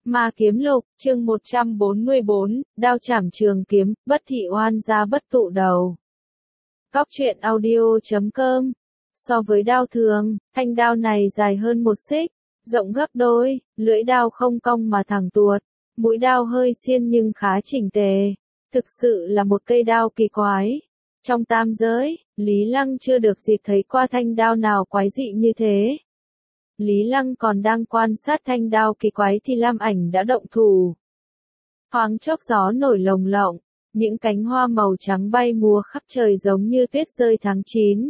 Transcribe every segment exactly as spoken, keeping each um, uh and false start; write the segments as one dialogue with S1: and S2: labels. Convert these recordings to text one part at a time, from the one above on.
S1: Ma Kiếm Lục, chương một trăm bốn mươi bốn, đao chảm trường kiếm, bất thị oan gia bất tụ đầu. Cóc truyện audio chấm com. So với đao thường, thanh đao này dài hơn một xích, rộng gấp đôi, lưỡi đao không cong mà thẳng tuột, mũi đao hơi xiên nhưng khá chỉnh tề. Thực sự là một cây đao kỳ quái. Trong tam giới, Lý Lăng chưa được dịp thấy qua thanh đao nào quái dị như thế. Lý Lăng còn đang quan sát thanh đao kỳ quái thì Lam Ảnh đã động thủ. Thoáng chốc gió nổi lồng lộng, những cánh hoa màu trắng bay múa khắp trời giống như tuyết rơi tháng chín.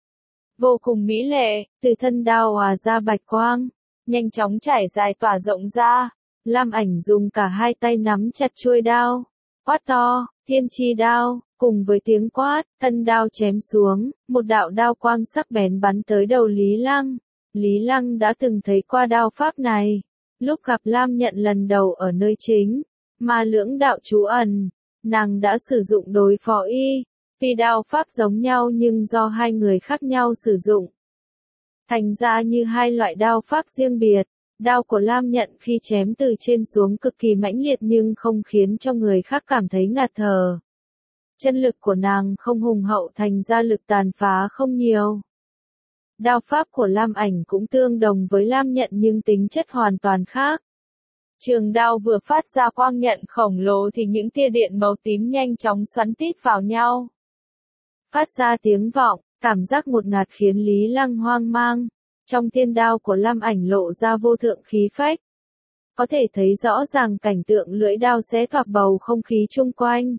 S1: Vô cùng mỹ lệ, từ thân đao hòa ra bạch quang, nhanh chóng trải dài tỏa rộng ra. Lam Ảnh dùng cả hai tay nắm chặt chuôi đao, quát to, thiên chi đao, cùng với tiếng quát, thân đao chém xuống, một đạo đao quang sắc bén bắn tới đầu Lý Lăng. Lý Lăng đã từng thấy qua đao pháp này, lúc gặp Lam Nhận lần đầu ở nơi chính, Ma Lưỡng đạo trú ẩn, nàng đã sử dụng đối phó y, tuy đao pháp giống nhau nhưng do hai người khác nhau sử dụng. Thành ra như hai loại đao pháp riêng biệt, đao của Lam Nhận khi chém từ trên xuống cực kỳ mãnh liệt nhưng không khiến cho người khác cảm thấy ngạt thở. Chân lực của nàng không hùng hậu thành ra lực tàn phá không nhiều. Đao pháp của Lam Ảnh cũng tương đồng với Lam Nhận nhưng tính chất hoàn toàn khác. Trường đao vừa phát ra quang nhận khổng lồ thì những tia điện màu tím nhanh chóng xoắn tít vào nhau. Phát ra tiếng vọng, cảm giác ngột ngạt khiến Lý Lăng hoang mang. Trong thiên đao của Lam Ảnh lộ ra vô thượng khí phách. Có thể thấy rõ ràng cảnh tượng lưỡi đao xé toạc bầu không khí chung quanh.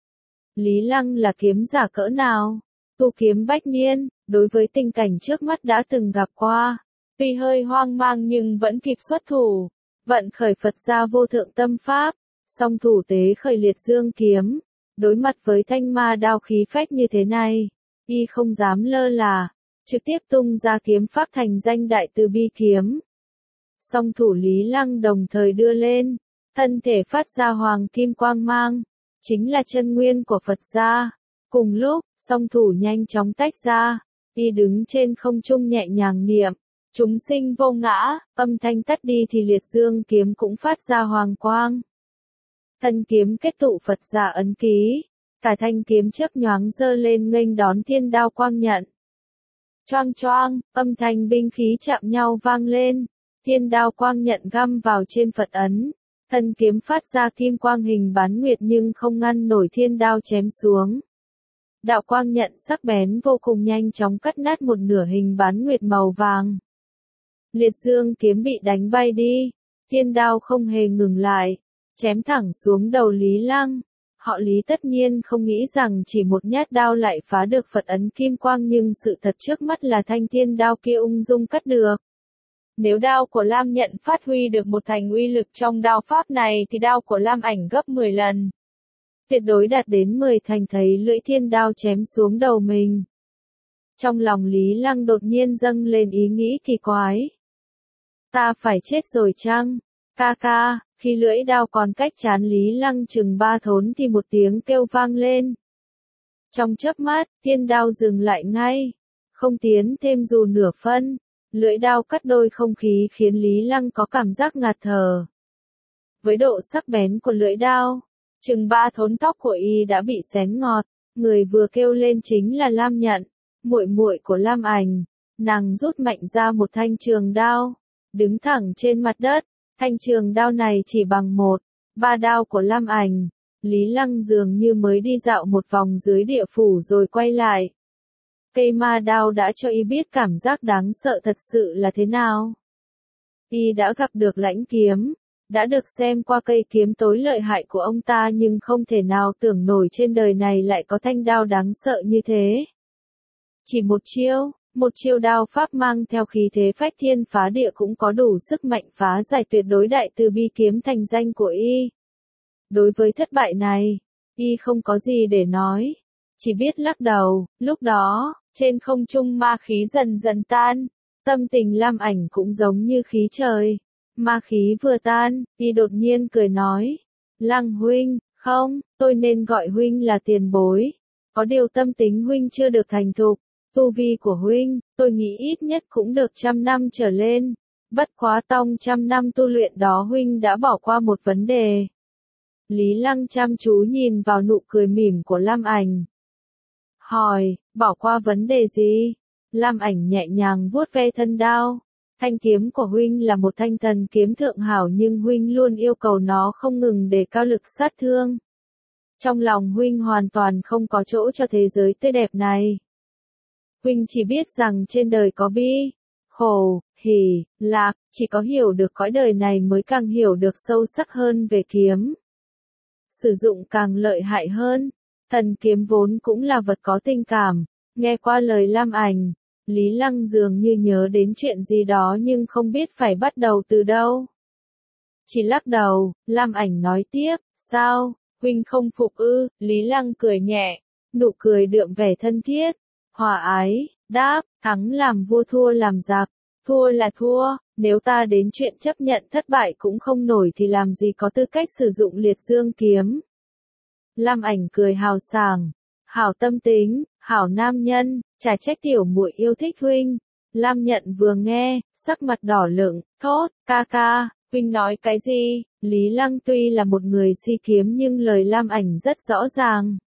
S1: Lý Lăng là kiếm giả cỡ nào? Tu kiếm bách niên, đối với tình cảnh trước mắt đã từng gặp qua. Tuy hơi hoang mang nhưng vẫn kịp xuất thủ. Vận khởi Phật gia vô thượng tâm pháp, song thủ tế khởi liệt dương kiếm. Đối mặt với thanh ma đao khí phách như thế này, y không dám lơ là, trực tiếp tung ra kiếm pháp thành danh đại từ bi kiếm. Song thủ Lý Lăng đồng thời đưa lên, thân thể phát ra hoàng kim quang mang, chính là chân nguyên của Phật gia. Cùng lúc, song thủ nhanh chóng tách ra, y đứng trên không trung nhẹ nhàng niệm, chúng sinh vô ngã, âm thanh tắt đi thì liệt dương kiếm cũng phát ra hoàng quang. Thân kiếm kết tụ Phật gia ấn ký, cả thanh kiếm chớp nhoáng giơ lên nghênh đón thiên đao quang nhận. Choang choang, âm thanh binh khí chạm nhau vang lên, thiên đao quang nhận găm vào trên Phật ấn, thân kiếm phát ra kim quang hình bán nguyệt nhưng không ngăn nổi thiên đao chém xuống. Đạo quang nhận sắc bén vô cùng nhanh chóng cắt nát một nửa hình bán nguyệt màu vàng. Liệt dương kiếm bị đánh bay đi, thiên đao không hề ngừng lại, chém thẳng xuống đầu Lý Lăng. Họ Lý tất nhiên không nghĩ rằng chỉ một nhát đao lại phá được Phật ấn kim quang nhưng sự thật trước mắt là thanh thiên đao kia ung dung cắt được. Nếu đao của Lam Nhận phát huy được một thành uy lực trong đao pháp này thì đao của Lam Ảnh gấp mười lần. Tuyệt đối đạt đến mười thành thấy lưỡi thiên đao chém xuống đầu mình. Trong lòng Lý Lăng đột nhiên dâng lên ý nghĩ kỳ quái. Ta phải chết rồi chăng? Ca ca, khi lưỡi đao còn cách trán Lý Lăng chừng ba thốn thì một tiếng kêu vang lên. Trong chớp mắt, thiên đao dừng lại ngay, không tiến thêm dù nửa phân, lưỡi đao cắt đôi không khí khiến Lý Lăng có cảm giác ngạt thở. Với độ sắc bén của lưỡi đao, chừng ba thốn tóc của y đã bị xén ngọt, người vừa kêu lên chính là Lam Nhận, muội muội của Lam Ảnh. Nàng rút mạnh ra một thanh trường đao, đứng thẳng trên mặt đất. Thanh trường đao này chỉ bằng một, ba đao của Lam Ảnh. Lý Lăng dường như mới đi dạo một vòng dưới địa phủ rồi quay lại. Cây ma đao đã cho y biết cảm giác đáng sợ thật sự là thế nào. Y đã gặp được lãnh kiếm, đã được xem qua cây kiếm tối lợi hại của ông ta nhưng không thể nào tưởng nổi trên đời này lại có thanh đao đáng sợ như thế. Chỉ một chiêu. Một chiêu đao pháp mang theo khí thế phách thiên phá địa cũng có đủ sức mạnh phá giải tuyệt đối đại từ bi kiếm thành danh của y. Đối với thất bại này, y không có gì để nói, chỉ biết lắc đầu. Lúc đó, trên không trung ma khí dần dần tan, tâm tình Lam Ảnh cũng giống như khí trời. Ma khí vừa tan, y đột nhiên cười nói, Lăng huynh, không, tôi nên gọi huynh là tiền bối. Có điều tâm tính huynh chưa được thành thục. Tu vi của huynh, tôi nghĩ ít nhất cũng được trăm năm trở lên. Bất quá trong trăm năm tu luyện đó huynh đã bỏ qua một vấn đề. Lý Lăng chăm chú nhìn vào nụ cười mỉm của Lam Ảnh. Hỏi, bỏ qua vấn đề gì? Lam Ảnh nhẹ nhàng vuốt ve thân đao. Thanh kiếm của huynh là một thanh thần kiếm thượng hảo nhưng huynh luôn yêu cầu nó không ngừng để cao lực sát thương. Trong lòng huynh hoàn toàn không có chỗ cho thế giới tươi đẹp này. Huynh chỉ biết rằng trên đời có bi, khổ, hỉ, lạc, chỉ có hiểu được cõi đời này mới càng hiểu được sâu sắc hơn về kiếm. Sử dụng càng lợi hại hơn, thần kiếm vốn cũng là vật có tình cảm. Nghe qua lời Lam Ảnh, Lý Lăng dường như nhớ đến chuyện gì đó nhưng không biết phải bắt đầu từ đâu. Chỉ lắc đầu, Lam Ảnh nói tiếp, sao, huynh không phục ư? Lý Lăng cười nhẹ, nụ cười đượm vẻ thân thiết, hòa ái, đáp, thắng làm vua thua làm giặc, thua là thua, nếu ta đến chuyện chấp nhận thất bại cũng không nổi thì làm gì có tư cách sử dụng liệt dương kiếm. Lam Ảnh cười hào sảng, hảo tâm tính, hảo nam nhân, chả trách tiểu muội yêu thích huynh. Lam Nhận vừa nghe, sắc mặt đỏ lựng, thốt, ca ca, huynh nói cái gì? Lý Lăng tuy là một người si kiếm nhưng lời Lam Ảnh rất rõ ràng.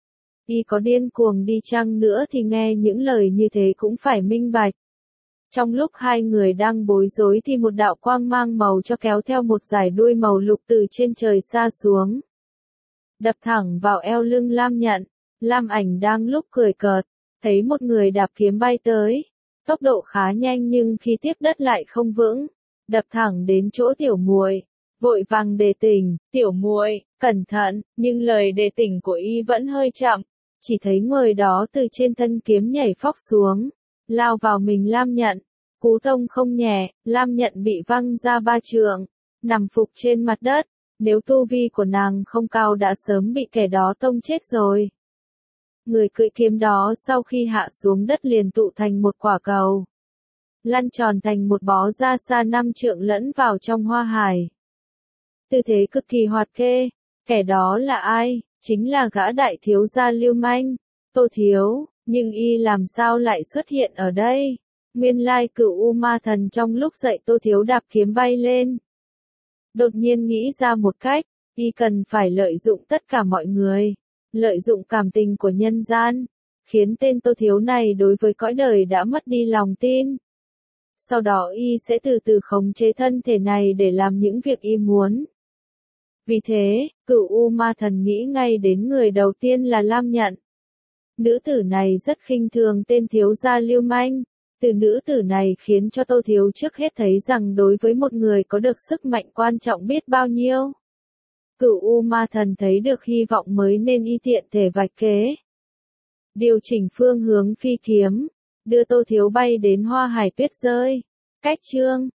S1: Y có điên cuồng đi chăng nữa thì nghe những lời như thế cũng phải minh bạch. Trong lúc hai người đang bối rối thì một đạo quang mang màu cho kéo theo một dải đuôi màu lục từ trên trời xa xuống. Đập thẳng vào eo lưng Lam Nhận. Lam Ảnh đang lúc cười cợt, thấy một người đạp kiếm bay tới. Tốc độ khá nhanh nhưng khi tiếp đất lại không vững, đập thẳng đến chỗ tiểu muội. Vội vàng đề tỉnh, tiểu muội, cẩn thận, nhưng lời đề tỉnh của y vẫn hơi chậm. Chỉ thấy người đó từ trên thân kiếm nhảy phóc xuống, lao vào mình Lam Nhận. Cú tông không nhẹ, Lam Nhận bị văng ra ba trượng, nằm phục trên mặt đất. Nếu tu vi của nàng không cao đã sớm bị kẻ đó tông chết rồi. Người cưỡi kiếm đó sau khi hạ xuống đất liền tụ thành một quả cầu, lăn tròn thành một bó ra xa năm trượng lẫn vào trong hoa hải. Tư thế cực kỳ hoạt kê. Kẻ đó là ai? Chính là gã đại thiếu gia Lưu Manh, Tô Thiếu, nhưng y làm sao lại xuất hiện ở đây? Nguyên lai Cửu U Ma Thần trong lúc dạy Tô Thiếu đạp kiếm bay lên. Đột nhiên nghĩ ra một cách, y cần phải lợi dụng tất cả mọi người, lợi dụng cảm tình của nhân gian, khiến tên Tô Thiếu này đối với cõi đời đã mất đi lòng tin. Sau đó y sẽ từ từ khống chế thân thể này để làm những việc y muốn. Vì thế, Cửu U Ma Thần nghĩ ngay đến người đầu tiên là Lam Nhận. Nữ tử này rất khinh thường tên thiếu gia Lưu Manh. Từ nữ tử này khiến cho Tô Thiếu trước hết thấy rằng đối với một người có được sức mạnh quan trọng biết bao nhiêu. Cửu U Ma Thần thấy được hy vọng mới nên y tiện thể vạch kế. Điều chỉnh phương hướng phi kiếm, đưa Tô Thiếu bay đến hoa hải tuyết rơi. Cách chương